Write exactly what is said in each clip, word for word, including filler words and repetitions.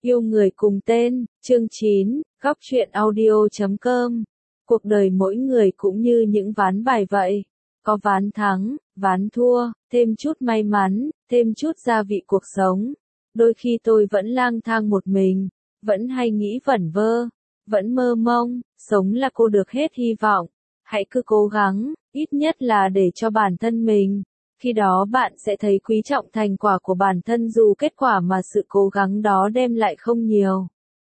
Yêu người cùng tên, chương chín, góc truyện audio chấm com. Cuộc đời mỗi người cũng như những ván bài vậy. Có ván thắng, ván thua, thêm chút may mắn, thêm chút gia vị cuộc sống. Đôi khi tôi vẫn lang thang một mình, vẫn hay nghĩ vẩn vơ, vẫn mơ mông, sống là cô được hết hy vọng. Hãy cứ cố gắng, ít nhất là để cho bản thân mình. Khi đó bạn sẽ thấy quý trọng thành quả của bản thân dù kết quả mà sự cố gắng đó đem lại không nhiều.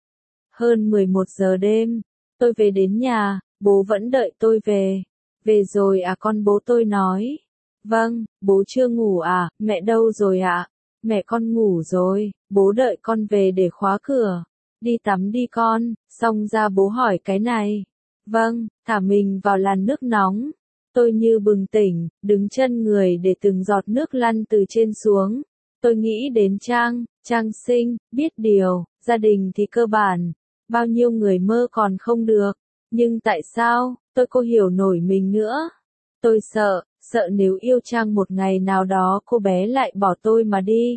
Hơn mười một giờ đêm, tôi về đến nhà, bố vẫn đợi tôi về. Về rồi à con, bố tôi nói. Vâng, bố chưa ngủ à, mẹ đâu rồi ạ? Mẹ con ngủ rồi, bố đợi con về để khóa cửa. Đi tắm đi con, xong ra bố hỏi cái này. Vâng, thả mình vào làn nước nóng. Tôi như bừng tỉnh, đứng chân người để từng giọt nước lăn từ trên xuống. Tôi nghĩ đến Trang, Trang xinh, biết điều, gia đình thì cơ bản. Bao nhiêu người mơ còn không được. Nhưng tại sao, tôi cô hiểu nổi mình nữa. Tôi sợ, sợ nếu yêu Trang một ngày nào đó cô bé lại bỏ tôi mà đi.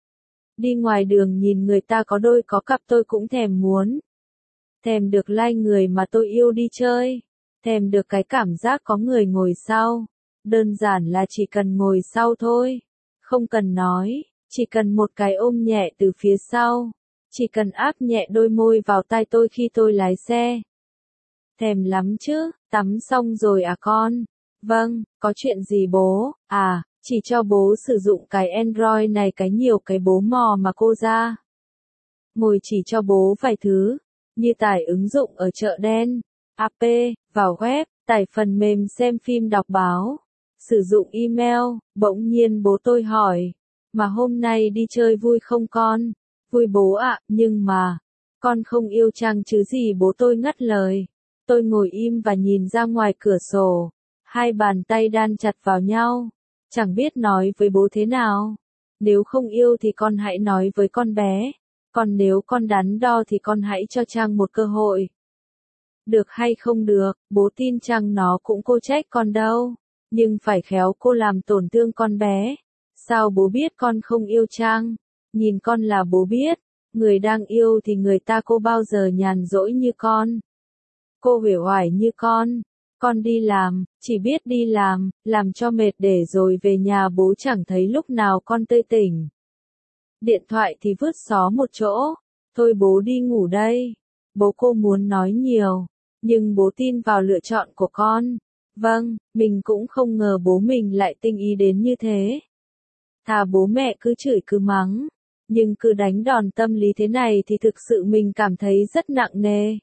Đi ngoài đường nhìn người ta có đôi có cặp tôi cũng thèm muốn. Thèm được like người mà tôi yêu đi chơi. Thèm được cái cảm giác có người ngồi sau. Đơn giản là chỉ cần ngồi sau thôi. Không cần nói, chỉ cần một cái ôm nhẹ từ phía sau. Chỉ cần áp nhẹ đôi môi vào tai tôi khi tôi lái xe. Thèm lắm chứ, tắm xong rồi à con? Vâng, có chuyện gì bố? À, chỉ cho bố sử dụng cái Android này cái nhiều cái bố mò mà cô ra. Ngồi chỉ cho bố vài thứ, như tải ứng dụng ở chợ đen, app, vào web, tải phần mềm xem phim đọc báo, sử dụng email. Bỗng nhiên bố tôi hỏi, mà hôm nay đi chơi vui không con? Vui bố ạ, nhưng mà, con không yêu Trang chứ gì, bố tôi ngắt lời. Tôi ngồi im và nhìn ra ngoài cửa sổ, hai bàn tay đan chặt vào nhau, chẳng biết nói với bố thế nào. Nếu không yêu thì con hãy nói với con bé, còn nếu con đắn đo thì con hãy cho Trang một cơ hội. Được hay không được, bố tin Trang nó cũng cô trách con đâu, nhưng phải khéo cô làm tổn thương con bé. Sao bố biết con không yêu Trang? Nhìn con là bố biết, người đang yêu thì người ta cô bao giờ nhàn rỗi như con. Cô uể oải như con. Con đi làm, chỉ biết đi làm, làm cho mệt để rồi về nhà bố chẳng thấy lúc nào con tươi tỉnh. Điện thoại thì vứt xó một chỗ. Thôi bố đi ngủ đây. Bố cô muốn nói nhiều, nhưng bố tin vào lựa chọn của con. Vâng, mình cũng không ngờ bố mình lại tinh ý đến như thế. Thà bố mẹ cứ chửi cứ mắng, nhưng cứ đánh đòn tâm lý thế này thì thực sự mình cảm thấy rất nặng nề.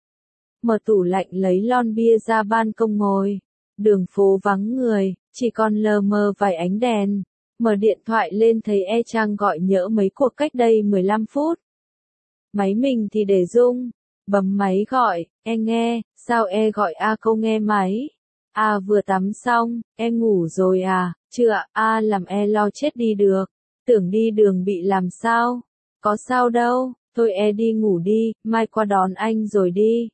Mở tủ lạnh lấy lon bia ra ban công ngồi. Đường phố vắng người, chỉ còn lờ mờ vài ánh đèn. Mở điện thoại lên thấy e Trang gọi nhỡ mấy cuộc cách đây mười lăm phút. Máy mình thì để rung. Bấm máy gọi, e nghe, sao e gọi a câu nghe máy. A vừa tắm xong, e ngủ rồi à, chưa ạ, a làm e lo chết đi được. Tưởng đi đường bị làm sao? Có sao đâu, thôi e đi ngủ đi, mai qua đón anh rồi đi.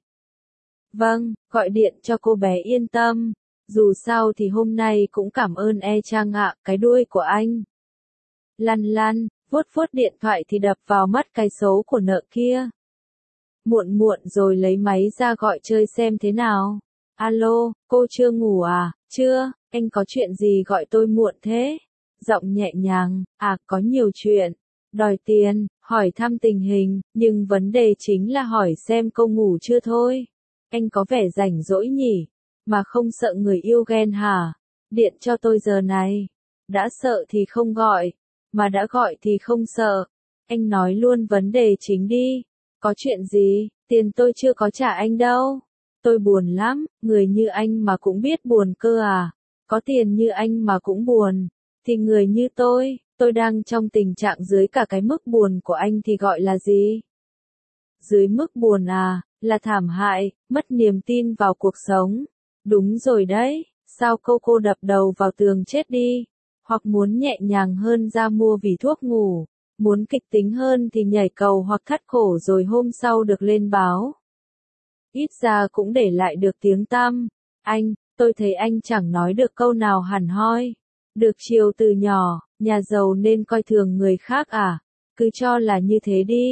Vâng, gọi điện cho cô bé yên tâm. Dù sao thì hôm nay cũng cảm ơn e Trang ạ, cái đuôi của anh. Lăn lăn, vuốt vuốt điện thoại thì đập vào mắt cái xấu của nợ kia. Muộn muộn rồi lấy máy ra gọi chơi xem thế nào. Alo, cô chưa ngủ à? Chưa, anh có chuyện gì gọi tôi muộn thế? Giọng nhẹ nhàng, à có nhiều chuyện. Đòi tiền, hỏi thăm tình hình, nhưng vấn đề chính là hỏi xem cô ngủ chưa thôi. Anh có vẻ rảnh rỗi nhỉ? Mà không sợ người yêu ghen hả? Điện cho tôi giờ này. Đã sợ thì không gọi, mà đã gọi thì không sợ. Anh nói luôn vấn đề chính đi. Có chuyện gì? Tiền tôi chưa có trả anh đâu. Tôi buồn lắm, người như anh mà cũng biết buồn cơ à? Có tiền như anh mà cũng buồn. Thì người như tôi, tôi đang trong tình trạng dưới cả cái mức buồn của anh thì gọi là gì? Dưới mức buồn à, là thảm hại, mất niềm tin vào cuộc sống. Đúng rồi đấy, sao cô cô đập đầu vào tường chết đi? Hoặc muốn nhẹ nhàng hơn ra mua vỉ thuốc ngủ. Muốn kịch tính hơn thì nhảy cầu hoặc thắt cổ rồi hôm sau được lên báo. Ít ra cũng để lại được tiếng tăm. Anh, tôi thấy anh chẳng nói được câu nào hẳn hoi. Được chiều từ nhỏ, nhà giàu nên coi thường người khác à? Cứ cho là như thế đi.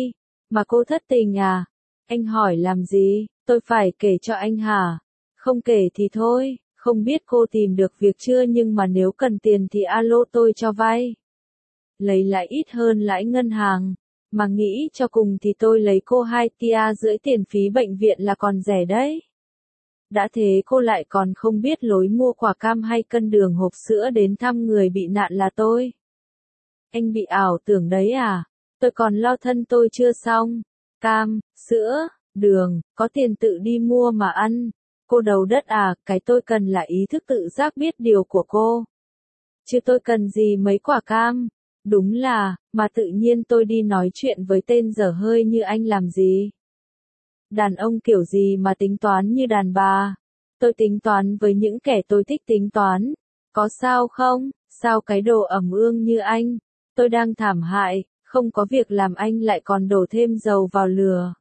Mà cô thất tình à? Anh hỏi làm gì, tôi phải kể cho anh hả? Không kể thì thôi, không biết cô tìm được việc chưa nhưng mà nếu cần tiền thì alo tôi cho vay. Lấy lại ít hơn lãi ngân hàng, mà nghĩ cho cùng thì tôi lấy cô hai tia rưỡi tiền phí bệnh viện là còn rẻ đấy. Đã thế cô lại còn không biết lối mua quả cam hay cân đường hộp sữa đến thăm người bị nạn là tôi. Anh bị ảo tưởng đấy à? Tôi còn lo thân tôi chưa xong. Cam, sữa, đường, có tiền tự đi mua mà ăn. Cô đầu đất à, cái tôi cần là ý thức tự giác biết điều của cô. Chứ tôi cần gì mấy quả cam. Đúng là, mà tự nhiên tôi đi nói chuyện với tên dở hơi như anh làm gì? Đàn ông kiểu gì mà tính toán như đàn bà? Tôi tính toán với những kẻ tôi thích tính toán. Có sao không? Sao cái đồ ẩm ương như anh? Tôi đang thảm hại, không có việc làm anh lại còn đổ thêm dầu vào lửa.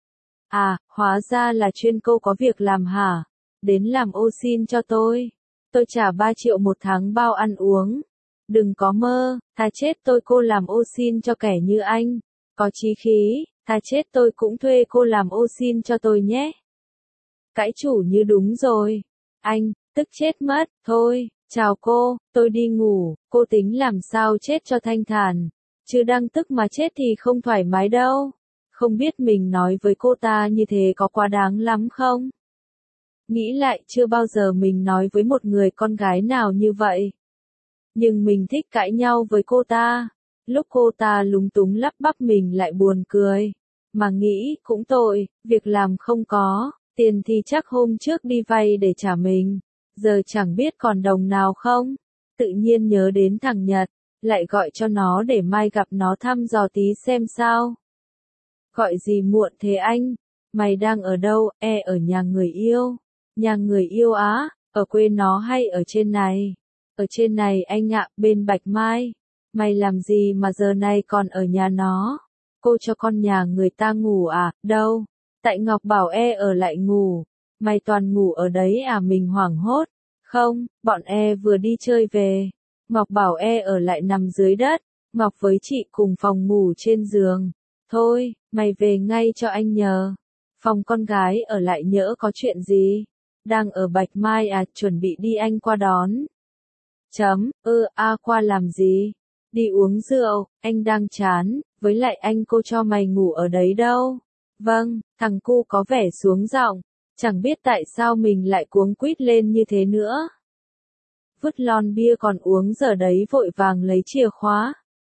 À, hóa ra là chuyên cô có việc làm hả? Đến làm ô xin cho tôi. Tôi trả ba triệu một tháng bao ăn uống. Đừng có mơ, thà chết tôi cô làm ô xin cho kẻ như anh. Có chí khí, thà chết tôi cũng thuê cô làm ô xin cho tôi nhé. Cãi chủ như đúng rồi. Anh, tức chết mất, thôi, chào cô, tôi đi ngủ, cô tính làm sao chết cho thanh thản. Chứ đang tức mà chết thì không thoải mái đâu. Không biết mình nói với cô ta như thế có quá đáng lắm không? Nghĩ lại chưa bao giờ mình nói với một người con gái nào như vậy. Nhưng mình thích cãi nhau với cô ta. Lúc cô ta lúng túng lắp bắp mình lại buồn cười. Mà nghĩ cũng tội, việc làm không có, tiền thì chắc hôm trước đi vay để trả mình. Giờ chẳng biết còn đồng nào không. Tự nhiên nhớ đến thằng Nhật, lại gọi cho nó để mai gặp nó thăm dò tí xem sao. Gọi gì muộn thế anh? Mày đang ở đâu? E ở nhà người yêu. Nhà người yêu á, ở quê nó hay ở trên này? Ở trên này anh ạ, bên Bạch Mai. Mày làm gì mà giờ này còn ở nhà nó? Cô cho con nhà người ta ngủ à? Đâu? Tại Ngọc bảo e ở lại ngủ. Mày toàn ngủ ở đấy à? Mình hoảng hốt. Không, bọn e vừa đi chơi về. Ngọc bảo e ở lại nằm dưới đất. Ngọc với chị cùng phòng ngủ trên giường. Thôi, mày về ngay cho anh nhờ. Phòng con gái ở lại nhỡ có chuyện gì. Đang ở Bạch Mai à, chuẩn bị đi anh qua đón. Chấm, ơ, ừ, a qua làm gì? Đi uống rượu, anh đang chán, với lại anh cô cho mày ngủ ở đấy đâu. Vâng, thằng cu có vẻ xuống giọng, chẳng biết tại sao mình lại cuống quýt lên như thế nữa. Vứt lon bia còn uống giờ đấy vội vàng lấy chìa khóa.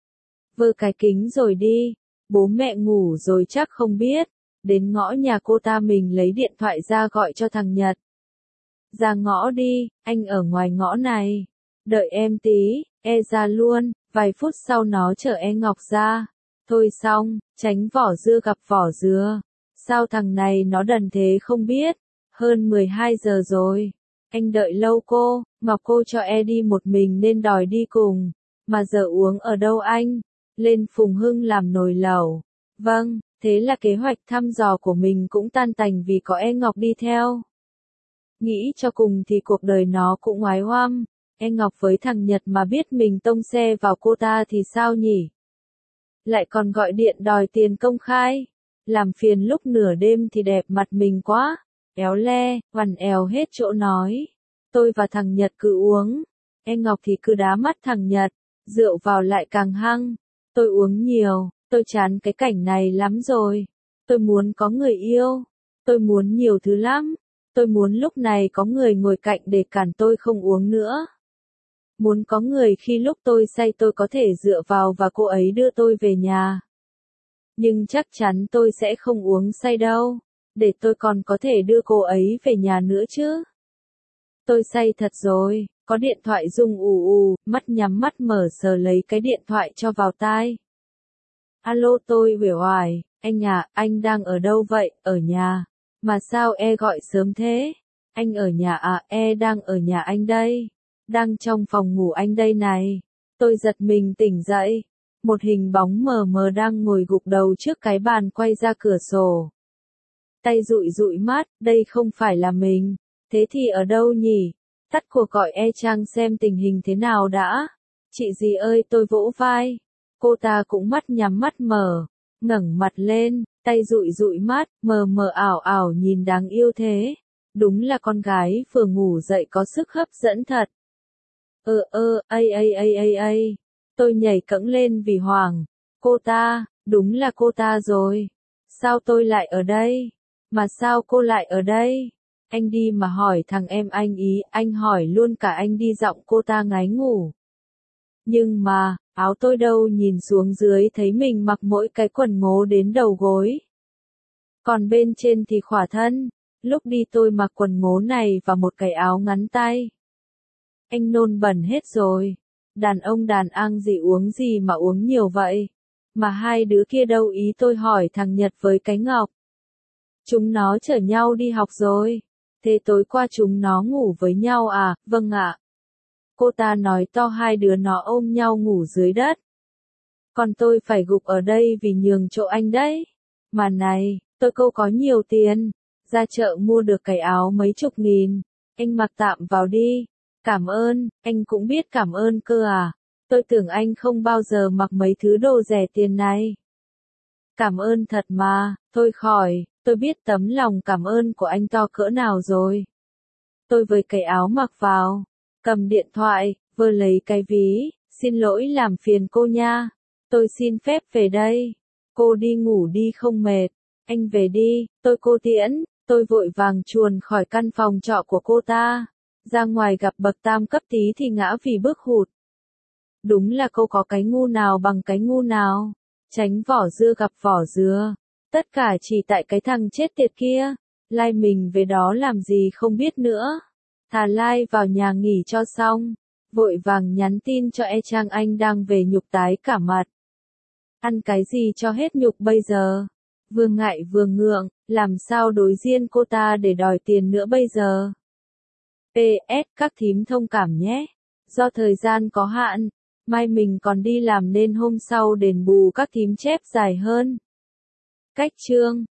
Vơ cái kính rồi đi, bố mẹ ngủ rồi chắc không biết. Đến ngõ nhà cô ta mình lấy điện thoại ra gọi cho thằng Nhật. Ra ngõ đi, anh ở ngoài ngõ này. Đợi em tí, e ra luôn, vài phút sau nó chở e Ngọc ra. Thôi xong, tránh vỏ dưa gặp vỏ dừa. Sao thằng này nó đần thế không biết. Hơn mười hai giờ rồi. Anh đợi lâu cô, Ngọc cô cho e đi một mình nên đòi đi cùng. Mà giờ uống ở đâu anh? Lên Phùng Hưng làm nồi lẩu. Vâng, thế là kế hoạch thăm dò của mình cũng tan tành vì có e Ngọc đi theo. Nghĩ cho cùng thì cuộc đời nó cũng oái oăm. E Ngọc với thằng Nhật mà biết mình tông xe vào cô ta thì sao nhỉ? Lại còn gọi điện đòi tiền công khai. Làm phiền lúc nửa đêm thì đẹp mặt mình quá. Éo le, vằn èo hết chỗ nói. Tôi và thằng Nhật cứ uống. E Ngọc thì cứ đá mắt thằng Nhật. Rượu vào lại càng hăng. Tôi uống nhiều, tôi chán cái cảnh này lắm rồi. Tôi muốn có người yêu. Tôi muốn nhiều thứ lắm. Tôi muốn lúc này có người ngồi cạnh để cản tôi không uống nữa. Muốn có người khi lúc tôi say tôi có thể dựa vào và cô ấy đưa tôi về nhà. Nhưng chắc chắn tôi sẽ không uống say đâu. Để tôi còn có thể đưa cô ấy về nhà nữa chứ. Tôi say thật rồi, có điện thoại rung ù ù, mắt nhắm mắt mở sờ lấy cái điện thoại cho vào tai. Alo tôi uể oải, anh à, anh đang ở đâu vậy, ở nhà. Mà sao e gọi sớm thế? Anh ở nhà à, e đang ở nhà anh đây. Đang trong phòng ngủ anh đây này. Tôi giật mình tỉnh dậy. Một hình bóng mờ mờ đang ngồi gục đầu trước cái bàn quay ra cửa sổ. Tay dụi dụi mắt, đây không phải là mình. Thế thì ở đâu nhỉ? Tắt cuộc gọi e Trang xem tình hình thế nào đã. Chị gì ơi tôi vỗ vai. Cô ta cũng mắt nhắm mắt mở. ngẩng mặt lên, tay dụi dụi mắt, mờ mờ ảo ảo nhìn đáng yêu thế. Đúng là con gái vừa ngủ dậy có sức hấp dẫn thật. Ơ ơ, ây ây ây ây ây. Tôi nhảy cẫng lên vì hoảng. Cô ta, đúng là cô ta rồi. Sao tôi lại ở đây? Mà sao cô lại ở đây? Anh đi mà hỏi thằng em anh ý, anh hỏi luôn cả anh đi giọng cô ta ngái ngủ. Nhưng mà, áo tôi đâu nhìn xuống dưới thấy mình mặc mỗi cái quần ngố đến đầu gối. Còn bên trên thì khỏa thân, lúc đi tôi mặc quần ngố này và một cái áo ngắn tay. Anh nôn bẩn hết rồi. Đàn ông đàn ăn gì uống gì mà uống nhiều vậy? Mà hai đứa kia đâu ý tôi hỏi thằng Nhật với cái Ngọc. Chúng nó chở nhau đi học rồi. Thế tối qua chúng nó ngủ với nhau à? Vâng ạ. Cô ta nói to hai đứa nó ôm nhau ngủ dưới đất. Còn tôi phải gục ở đây vì nhường chỗ anh đấy. Mà này, tôi câu có nhiều tiền. Ra chợ mua được cái áo mấy chục nghìn. Anh mặc tạm vào đi. Cảm ơn, anh cũng biết cảm ơn cơ à. Tôi tưởng anh không bao giờ mặc mấy thứ đồ rẻ tiền này. Cảm ơn thật mà, thôi khỏi, tôi biết tấm lòng cảm ơn của anh to cỡ nào rồi. Tôi với cái áo mặc vào, cầm điện thoại, vừa lấy cái ví, xin lỗi làm phiền cô nha. Tôi xin phép về đây. Cô đi ngủ đi không mệt. Anh về đi, tôi cô tiễn. Tôi vội vàng chuồn khỏi căn phòng trọ của cô ta. Ra ngoài gặp bậc tam cấp tí thì ngã vì bước hụt. Đúng là cô có cái ngu nào bằng cái ngu nào. Tránh vỏ dưa gặp vỏ dừa. Tất cả chỉ tại cái thằng chết tiệt kia. Lai mình về đó làm gì không biết nữa. Thà lai vào nhà nghỉ cho xong. Vội vàng nhắn tin cho e Trang anh đang về nhục tái cả mặt. Ăn cái gì cho hết nhục bây giờ? Vừa ngại vừa ngượng, làm sao đối diện cô ta để đòi tiền nữa bây giờ? pê ét các thím thông cảm nhé. Do thời gian có hạn, mai mình còn đi làm nên hôm sau đền bù các thím chép dài hơn. Cách chương